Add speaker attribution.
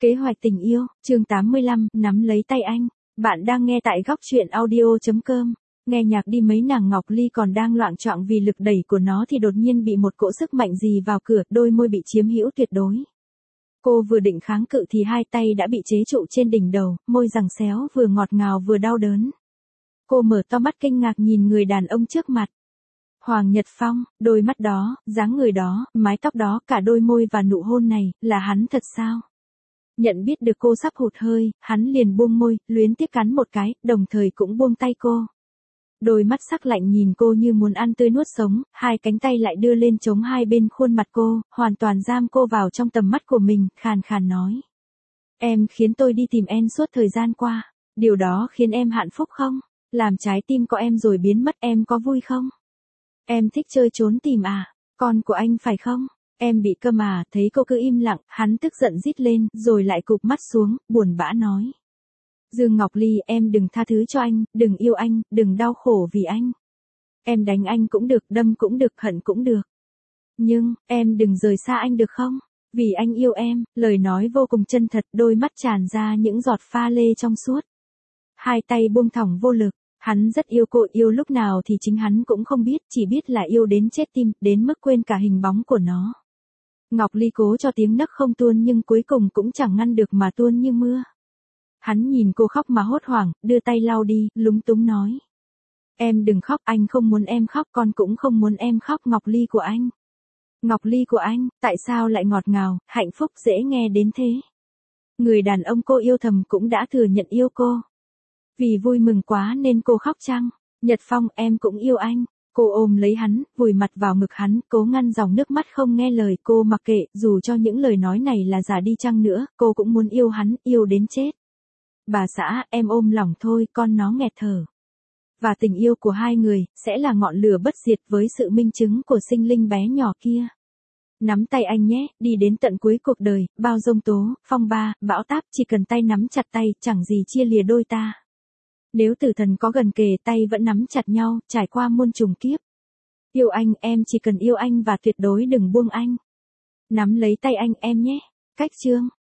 Speaker 1: Kế hoạch tình yêu, chương 85, nắm lấy tay anh. Bạn đang nghe tại góc truyện audio.com. Nghe nhạc đi mấy nàng Ngọc Ly còn đang loạng choạng vì lực đẩy của nó thì đột nhiên bị một cỗ sức mạnh gì vào cửa, đôi môi bị chiếm hữu tuyệt đối. Cô vừa định kháng cự thì hai tay đã bị chế trụ trên đỉnh đầu, môi giằng xéo vừa ngọt ngào vừa đau đớn. Cô mở to mắt kinh ngạc nhìn người đàn ông trước mặt. Hoàng Nhật Phong, đôi mắt đó, dáng người đó, mái tóc đó, cả đôi môi và nụ hôn này, là hắn thật sao? Nhận biết được cô sắp hụt hơi, hắn liền buông môi, luyến tiếc cắn một cái, đồng thời cũng buông tay cô. Đôi mắt sắc lạnh nhìn cô như muốn ăn tươi nuốt sống, hai cánh tay lại đưa lên chống hai bên khuôn mặt cô, hoàn toàn giam cô vào trong tầm mắt của mình, khàn khàn nói. Em khiến tôi đi tìm em suốt thời gian qua, điều đó khiến em hạnh phúc không? Làm trái tim của em rồi biến mất, em có vui không? Em thích chơi trốn tìm à? Con của anh phải không? Em bị câm à? Thấy cô cứ im lặng, hắn tức giận rít lên, rồi lại cụp mắt xuống, buồn bã nói. Dương Ngọc Ly, em đừng tha thứ cho anh, đừng yêu anh, đừng đau khổ vì anh. Em đánh anh cũng được, đâm cũng được, hận cũng được. Nhưng, em đừng rời xa anh được không? Vì anh yêu em, lời nói vô cùng chân thật, đôi mắt tràn ra những giọt pha lê trong suốt. Hai tay buông thõng vô lực. Hắn rất yêu cô, yêu lúc nào thì chính hắn cũng không biết, chỉ biết là yêu đến chết tim, đến mức quên cả hình bóng của nó. Ngọc Ly cố cho tiếng nấc không tuôn nhưng cuối cùng cũng chẳng ngăn được mà tuôn như mưa. Hắn nhìn cô khóc mà hốt hoảng, đưa tay lau đi, lúng túng nói. Em đừng khóc, anh không muốn em khóc, con cũng không muốn em khóc. Ngọc Ly của anh. Ngọc Ly của anh, tại sao lại ngọt ngào, hạnh phúc dễ nghe đến thế? Người đàn ông cô yêu thầm cũng đã thừa nhận yêu cô. Vì vui mừng quá nên cô khóc chăng? Nhật Phong, em cũng yêu anh. Cô ôm lấy hắn, vùi mặt vào ngực hắn, cố ngăn dòng nước mắt không nghe lời. Cô mặc kệ, dù cho những lời nói này là giả đi chăng nữa, cô cũng muốn yêu hắn, yêu đến chết. Bà xã, em ôm lòng thôi, con nó nghẹt thở. Và tình yêu của hai người, sẽ là ngọn lửa bất diệt với sự minh chứng của sinh linh bé nhỏ kia. Nắm tay anh nhé, đi đến tận cuối cuộc đời, bao giông tố, phong ba, bão táp, chỉ cần tay nắm chặt tay, chẳng gì chia lìa đôi ta. Nếu tử thần có gần kề, tay vẫn nắm chặt nhau, trải qua muôn trùng kiếp. Yêu anh, em chỉ cần yêu anh và tuyệt đối đừng buông anh. Nắm lấy tay anh, em nhé. Cách chương.